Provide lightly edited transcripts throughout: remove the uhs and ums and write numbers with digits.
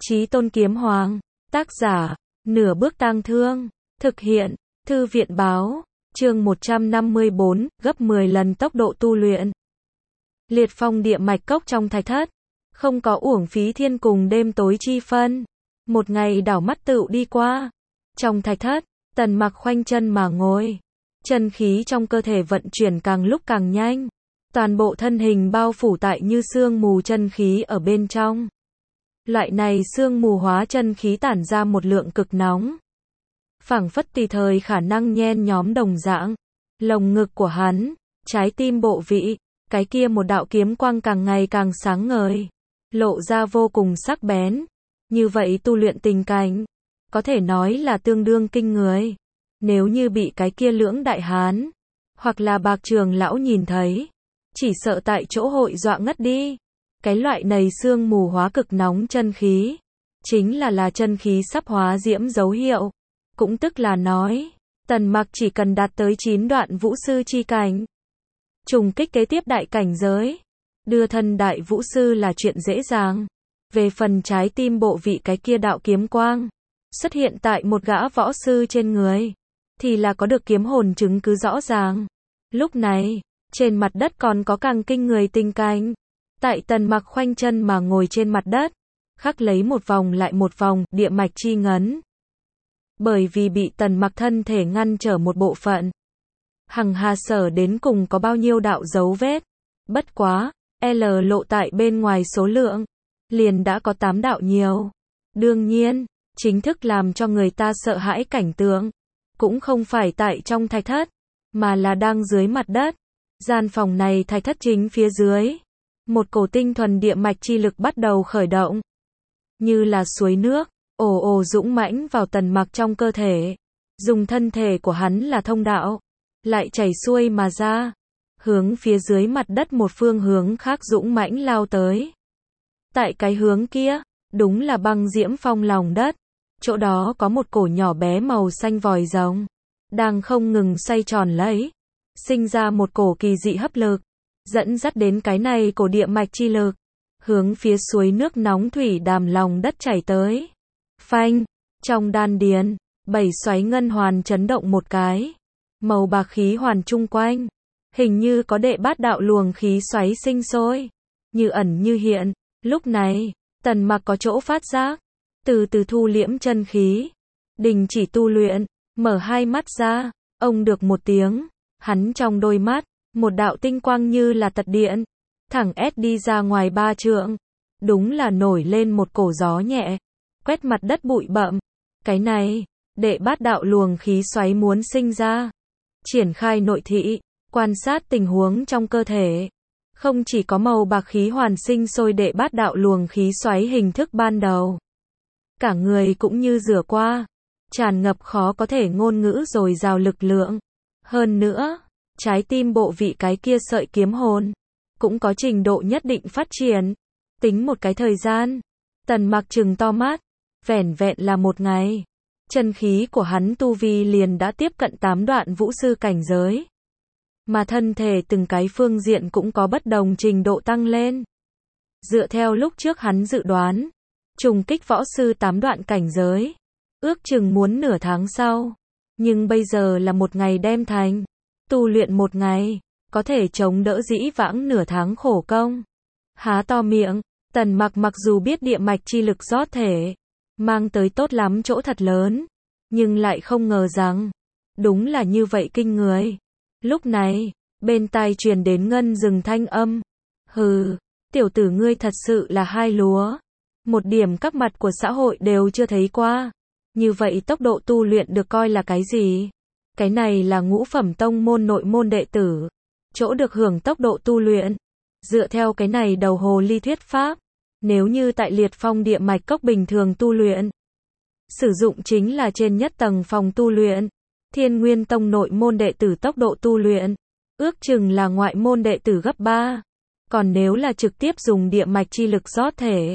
Chí Tôn Kiếm Hoàng. Tác giả, Nửa Bước Tang Thương. Thực hiện, Thư viện Báo. Chương 154, gấp 10 lần tốc độ tu luyện. Liệt phong địa mạch cốc trong thạch thất. Không có uổng phí thiên cùng đêm tối chi phân. Một ngày đảo mắt tựu đi qua. Trong thạch thất, Tần Mặc khoanh chân mà ngồi. Chân khí trong cơ thể vận chuyển càng lúc càng nhanh. Toàn bộ thân hình bao phủ tại như sương mù chân khí ở bên trong. Loại này sương mù hóa chân khí tản ra một lượng cực nóng. Phảng phất tùy thời khả năng nhen nhóm đồng dạng. Lồng ngực của hắn, trái tim bộ vị, cái kia một đạo kiếm quang càng ngày càng sáng ngời, lộ ra vô cùng sắc bén. Như vậy tu luyện tình cảnh, có thể nói là tương đương kinh người. Nếu như bị cái kia lưỡng đại hán, hoặc là Bạc Trường lão nhìn thấy, chỉ sợ tại chỗ hội dọa ngất đi. Cái loại này sương mù hóa cực nóng chân khí, chính là chân khí sắp hóa diễm dấu hiệu. Cũng tức là nói, Tần Mặc chỉ cần đạt tới 9 đoạn vũ sư chi cảnh, trùng kích kế tiếp đại cảnh giới, đưa thân đại vũ sư là chuyện dễ dàng. Về phần trái tim bộ vị cái kia đạo kiếm quang, xuất hiện tại một gã võ sư trên người, thì là có được kiếm hồn chứng cứ rõ ràng. Lúc này, trên mặt đất còn có càng kinh người tình cảnh. Tại Tần Mặc khoanh chân mà ngồi trên mặt đất, khắc lấy một vòng lại một vòng, địa mạch chi ngấn. Bởi vì bị Tần Mặc thân thể ngăn trở một bộ phận, hằng hà sở đến cùng có bao nhiêu đạo dấu vết. Bất quá, L lộ tại bên ngoài số lượng, liền đã có 8 đạo nhiều. Đương nhiên, chính thức làm cho người ta sợ hãi cảnh tượng, cũng không phải tại trong thạch thất, mà là đang dưới mặt đất. Gian phòng này thạch thất chính phía dưới. Một cổ tinh thuần địa mạch chi lực bắt đầu khởi động. Như là suối nước, ồ ồ dũng mãnh vào Tần Mặc trong cơ thể. Dùng thân thể của hắn là thông đạo, lại chảy xuôi mà ra, hướng phía dưới mặt đất một phương hướng khác dũng mãnh lao tới. Tại cái hướng kia, đúng là băng diễm phong lòng đất. Chỗ đó có một cổ nhỏ bé màu xanh vòi rồng, đang không ngừng xoay tròn lấy, sinh ra một cổ kỳ dị hấp lực, dẫn dắt đến cái này cổ địa mạch chi lực, hướng phía suối nước nóng thủy đàm lòng đất chảy tới. Phanh, trong đan điền, 7 xoáy ngân hoàn chấn động một cái, màu bạc khí hoàn chung quanh, hình như có đệ bát đạo luồng khí xoáy sinh sôi, như ẩn như hiện. Lúc này, Tần Mặc có chỗ phát giác, từ từ thu liễm chân khí, đình chỉ tu luyện, mở hai mắt ra, ông được một tiếng, hắn trong đôi mắt, một đạo tinh quang như là tật điện, thẳng ép đi ra ngoài 3 trượng. Đúng là nổi lên một cổ gió nhẹ, quét mặt đất bụi bặm. Cái này, đệ bát đạo luồng khí xoáy muốn sinh ra. Triển khai nội thị, quan sát tình huống trong cơ thể. Không chỉ có màu bạc khí hoàn sinh sôi đệ bát đạo luồng khí xoáy hình thức ban đầu, cả người cũng như rửa qua, tràn ngập khó có thể ngôn ngữ dồi dào lực lượng. Hơn nữa, trái tim bộ vị cái kia sợi kiếm hồn, cũng có trình độ nhất định phát triển. Tính một cái thời gian, Tần Mặc trừng to mắt, vẻn vẹn là một ngày, chân khí của hắn tu vi liền đã tiếp cận 8 đoạn vũ sư cảnh giới. Mà thân thể từng cái phương diện cũng có bất đồng trình độ tăng lên. Dựa theo lúc trước hắn dự đoán, trùng kích võ sư 8 đoạn cảnh giới, ước chừng muốn nửa tháng sau. Nhưng bây giờ là một ngày đem thành. Tu luyện một ngày, có thể chống đỡ dĩ vãng nửa tháng khổ công. Há to miệng, Tần Mặc mặc dù biết địa mạch chi lực rót thể, mang tới tốt lắm chỗ thật lớn, nhưng lại không ngờ rằng, đúng là như vậy kinh người. Lúc này, bên tai truyền đến ngân rừng thanh âm. Hừ, tiểu tử ngươi thật sự là hai lúa. Một điểm các mặt của xã hội đều chưa thấy qua. Như vậy tốc độ tu luyện được coi là cái gì? Cái này là ngũ phẩm tông môn nội môn đệ tử, chỗ được hưởng tốc độ tu luyện. Dựa theo cái này đầu hồ ly thuyết pháp, nếu như tại liệt phong địa mạch cốc bình thường tu luyện, sử dụng chính là trên nhất tầng phòng tu luyện, Thiên Nguyên Tông nội môn đệ tử tốc độ tu luyện, ước chừng là ngoại môn đệ tử gấp 3. Còn nếu là trực tiếp dùng địa mạch chi lực rót thể,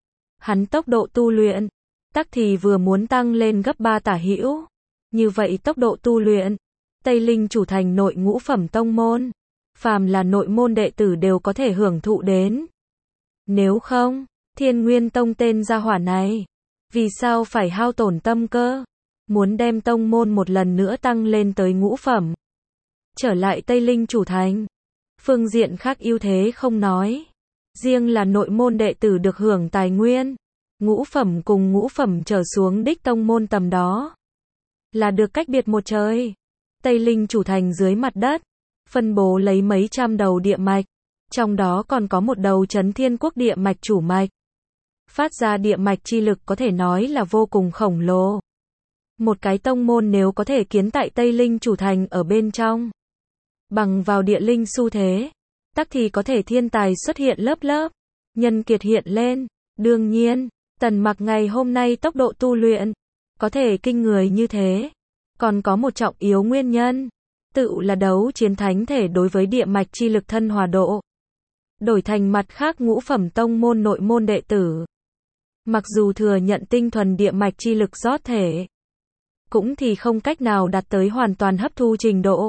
hắn tốc độ tu luyện, tắc thì vừa muốn tăng lên gấp 3 tả hữu. Như vậy tốc độ tu luyện, Tây Linh chủ thành nội ngũ phẩm tông môn, phàm là nội môn đệ tử đều có thể hưởng thụ đến. Nếu không, Thiên Nguyên Tông tên gia hỏa này, vì sao phải hao tổn tâm cơ, muốn đem tông môn một lần nữa tăng lên tới ngũ phẩm. Trở lại Tây Linh chủ thành, phương diện khác ưu thế không nói, riêng là nội môn đệ tử được hưởng tài nguyên, ngũ phẩm cùng ngũ phẩm trở xuống đích tông môn tầm đó, là được cách biệt một trời. Tây Linh chủ thành dưới mặt đất, phân bố lấy mấy trăm đầu địa mạch, trong đó còn có một đầu Chấn Thiên Quốc địa mạch chủ mạch. Phát ra địa mạch chi lực có thể nói là vô cùng khổng lồ. Một cái tông môn nếu có thể kiến tại Tây Linh chủ thành ở bên trong, bằng vào địa linh xu thế, tắc thì có thể thiên tài xuất hiện lớp lớp, nhân kiệt hiện lên. Đương nhiên, Tần Mặc ngày hôm nay tốc độ tu luyện có thể kinh người như thế, còn có một trọng yếu nguyên nhân, tự là đấu chiến thánh thể đối với địa mạch chi lực thân hòa độ. Đổi thành mặt khác ngũ phẩm tông môn nội môn đệ tử, mặc dù thừa nhận tinh thuần địa mạch chi lực rót thể, cũng thì không cách nào đạt tới hoàn toàn hấp thu trình độ.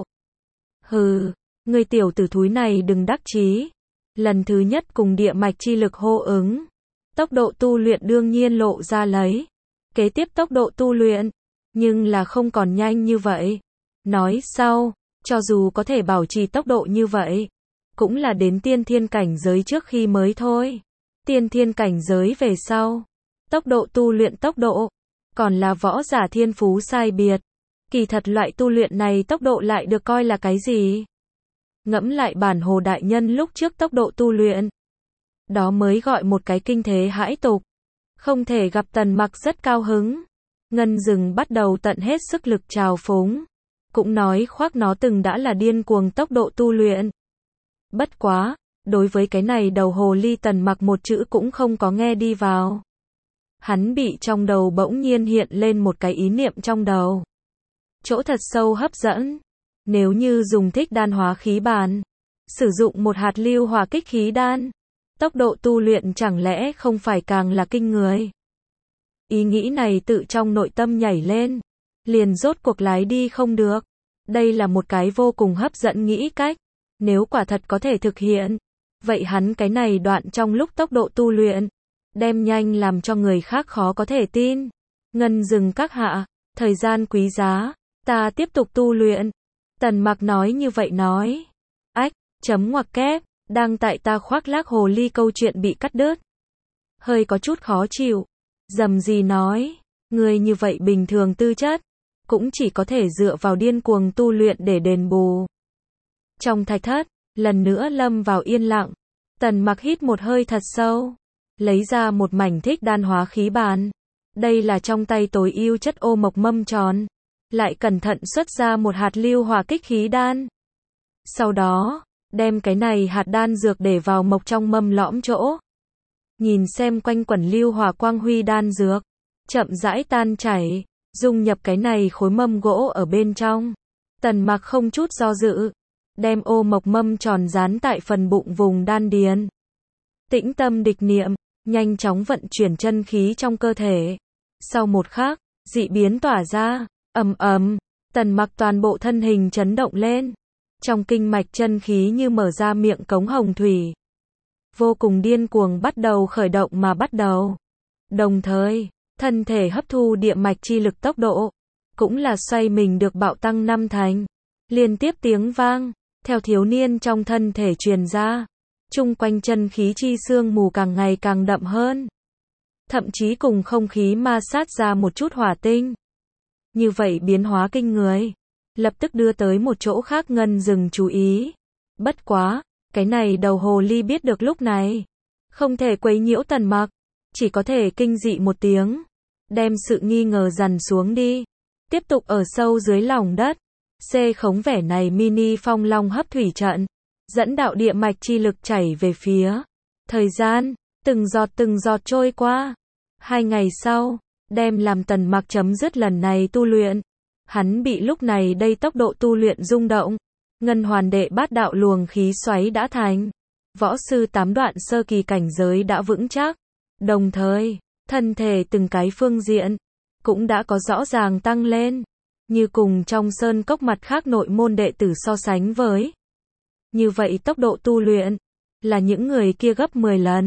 Hừ, người tiểu tử thúi này đừng đắc chí. Lần thứ nhất cùng địa mạch chi lực hô ứng, tốc độ tu luyện đương nhiên lộ ra lấy. Kế tiếp tốc độ tu luyện, nhưng là không còn nhanh như vậy. Nói sau, cho dù có thể bảo trì tốc độ như vậy, cũng là đến tiên thiên cảnh giới trước khi mới thôi. Tiên thiên cảnh giới về sau, tốc độ tu luyện tốc độ, còn là võ giả thiên phú sai biệt. Kỳ thật loại tu luyện này tốc độ lại được coi là cái gì? Ngẫm lại bản Hồ đại nhân lúc trước tốc độ tu luyện, đó mới gọi một cái kinh thế hãi tục. Không thể gặp Tần Mặc rất cao hứng. Ngân Dừng bắt đầu tận hết sức lực trào phúng, cũng nói khoác nó từng đã là điên cuồng tốc độ tu luyện. Bất quá, đối với cái này đầu hồ ly Tần Mặc một chữ cũng không có nghe đi vào. Hắn bị trong đầu bỗng nhiên hiện lên một cái ý niệm trong đầu. Chỗ thật sâu hấp dẫn. Nếu như dùng thích đan hóa khí bàn, sử dụng một hạt lưu hỏa kích khí đan, tốc độ tu luyện chẳng lẽ không phải càng là kinh người? Ý nghĩ này tự trong nội tâm nhảy lên, liền rốt cuộc lái đi không được. Đây là một cái vô cùng hấp dẫn nghĩ cách. Nếu quả thật có thể thực hiện, vậy hắn cái này đoạn trong lúc tốc độ tu luyện, đem nhanh làm cho người khác khó có thể tin. Ngân Dừng các hạ, thời gian quý giá, ta tiếp tục tu luyện. Tần Mặc nói như vậy nói. Ách, chấm ngoặc kép, đang tại ta khoác lác hồ ly câu chuyện bị cắt đứt. Hơi có chút khó chịu. Dầm gì nói, người như vậy bình thường tư chất, cũng chỉ có thể dựa vào điên cuồng tu luyện để đền bù. Trong thạch thất, lần nữa lâm vào yên lặng. Tần Mặc hít một hơi thật sâu, lấy ra một mảnh thích đan hóa khí bàn. Đây là trong tay tối ưu chất ô mộc mâm tròn. Lại cẩn thận xuất ra một hạt lưu hỏa kích khí đan. Sau đó, đem cái này hạt đan dược để vào mộc trong mâm lõm chỗ. Nhìn xem quanh quẩn lưu hỏa quang huy đan dược, chậm rãi tan chảy, dung nhập cái này khối mâm gỗ ở bên trong. Tần Mặc không chút do dự, đem ô mộc mâm tròn dán tại phần bụng vùng đan điền. Tĩnh tâm địch niệm, nhanh chóng vận chuyển chân khí trong cơ thể. Sau một khắc, dị biến tỏa ra. Ầm ầm, Tần Mặc toàn bộ thân hình chấn động lên. Trong kinh mạch chân khí như mở ra miệng cống hồng thủy. Vô cùng điên cuồng bắt đầu khởi động mà bắt đầu. Đồng thời, thân thể hấp thu địa mạch chi lực tốc độ, cũng là xoay mình được bạo tăng 5 thành. Liên tiếp tiếng vang, theo thiếu niên trong thân thể truyền ra. Chung quanh chân khí chi sương mù càng ngày càng đậm hơn. Thậm chí cùng không khí ma sát ra một chút hỏa tinh. Như vậy biến hóa kinh người, lập tức đưa tới một chỗ khác Ngân Dừng chú ý. Bất quá, cái này đầu hồ ly biết được lúc này, không thể quấy nhiễu Tần Mặc, chỉ có thể kinh dị một tiếng, đem sự nghi ngờ dằn xuống đi. Tiếp tục ở sâu dưới lòng đất, xê khống vẻ này mini phong long hấp thủy trận, dẫn đạo địa mạch chi lực chảy về phía. Thời gian, từng giọt trôi qua. 2 ngày sau, đem làm Tần Mặc chấm dứt lần này tu luyện. Hắn bị lúc này đây tốc độ tu luyện rung động. Ngân Hoàn đệ bát đạo luồng khí xoáy đã thành. Võ sư 8 đoạn sơ kỳ cảnh giới đã vững chắc. Đồng thời, thân thể từng cái phương diện, cũng đã có rõ ràng tăng lên. Như cùng trong sơn cốc mặt khác nội môn đệ tử so sánh với. Như vậy tốc độ tu luyện, là những người kia gấp 10 lần.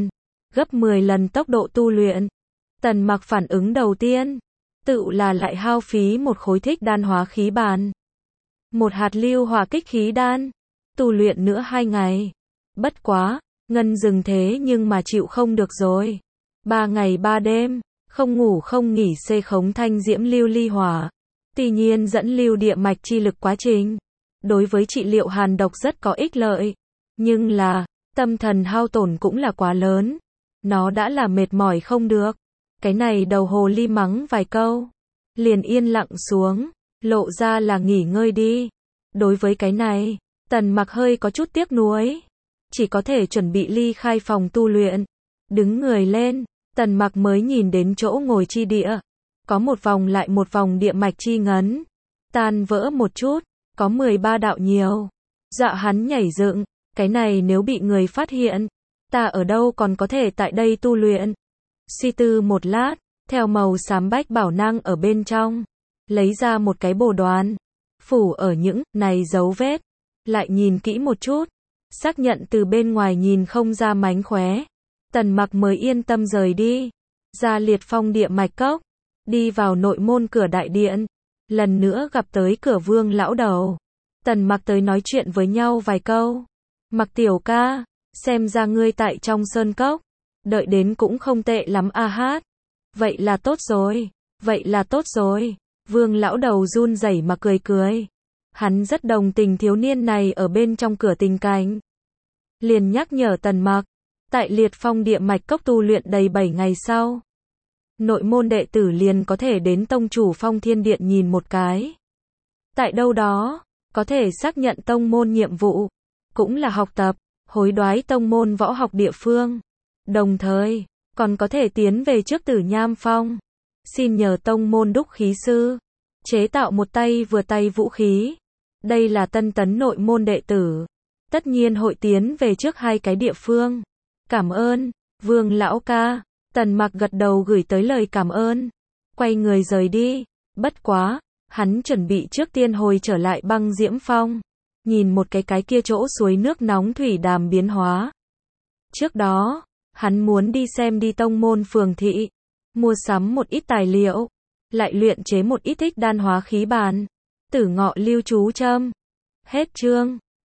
gấp 10 lần tốc độ tu luyện. Tần Mặc phản ứng đầu tiên, tự là lại hao phí một khối thích đan hóa khí bàn. Một hạt lưu hỏa kích khí đan, tu luyện nữa 2 ngày. Bất quá, Ngân dừng thế nhưng mà chịu không được rồi. 3 ngày 3 đêm, không ngủ không nghỉ xê khống thanh diễm lưu ly hỏa. Tuy nhiên dẫn lưu địa mạch chi lực quá trình, đối với trị liệu hàn độc rất có ích lợi. Nhưng là, tâm thần hao tổn cũng là quá lớn. Nó đã là mệt mỏi không được. Cái này đầu hồ ly mắng vài câu, liền yên lặng xuống, lộ ra là nghỉ ngơi đi. Đối với cái này, Tần Mặc hơi có chút tiếc nuối, chỉ có thể chuẩn bị ly khai phòng tu luyện. Đứng người lên, Tần Mặc mới nhìn đến chỗ ngồi chi địa, có một vòng lại một vòng địa mạch chi ngấn, tan vỡ một chút, có 13 đạo nhiều. Dạ hắn nhảy dựng, cái này nếu bị người phát hiện, ta ở đâu còn có thể tại đây tu luyện. Suy tư một lát, theo màu xám bách bảo năng ở bên trong, lấy ra một cái bồ đoán, phủ ở những này dấu vết, lại nhìn kỹ một chút, xác nhận từ bên ngoài nhìn không ra mánh khóe. Tần Mặc mới yên tâm rời đi, ra Liệt Phong địa mạch cốc, đi vào nội môn cửa đại điện, lần nữa gặp tới cửa Vương lão đầu. Tần Mặc tới nói chuyện với nhau vài câu. Mặc tiểu ca, xem ra ngươi tại trong sơn cốc, đợi đến cũng không tệ lắm a hát. Vậy là tốt rồi, vậy là tốt rồi. Vương lão đầu run rẩy mà cười cười. Hắn rất đồng tình thiếu niên này ở bên trong cửa tình cảnh. Liền nhắc nhở Tần Mặc, tại Liệt Phong địa mạch cốc tu luyện đầy 7 ngày sau, nội môn đệ tử liền có thể đến tông chủ Phong Thiên Điện nhìn một cái. Tại đâu đó, có thể xác nhận tông môn nhiệm vụ, cũng là học tập, hối đoái tông môn võ học địa phương. Đồng thời, còn có thể tiến về trước Tử Nham Phong, xin nhờ tông môn đúc khí sư, chế tạo một tay vừa tay vũ khí. Đây là tân tấn nội môn đệ tử, tất nhiên hội tiến về trước 2 cái địa phương. Cảm ơn, Vương lão ca. Tần Mặc gật đầu gửi tới lời cảm ơn, quay người rời đi. Bất quá, hắn chuẩn bị trước tiên hồi trở lại Băng Diễm Phong, nhìn một cái kia chỗ suối nước nóng thủy đàm biến hóa. Trước đó, hắn muốn đi xem đi tông môn phường thị, mua sắm một ít tài liệu, lại luyện chế một ít thích đan hóa khí bàn, tử ngọ lưu chú châm. Hết chương.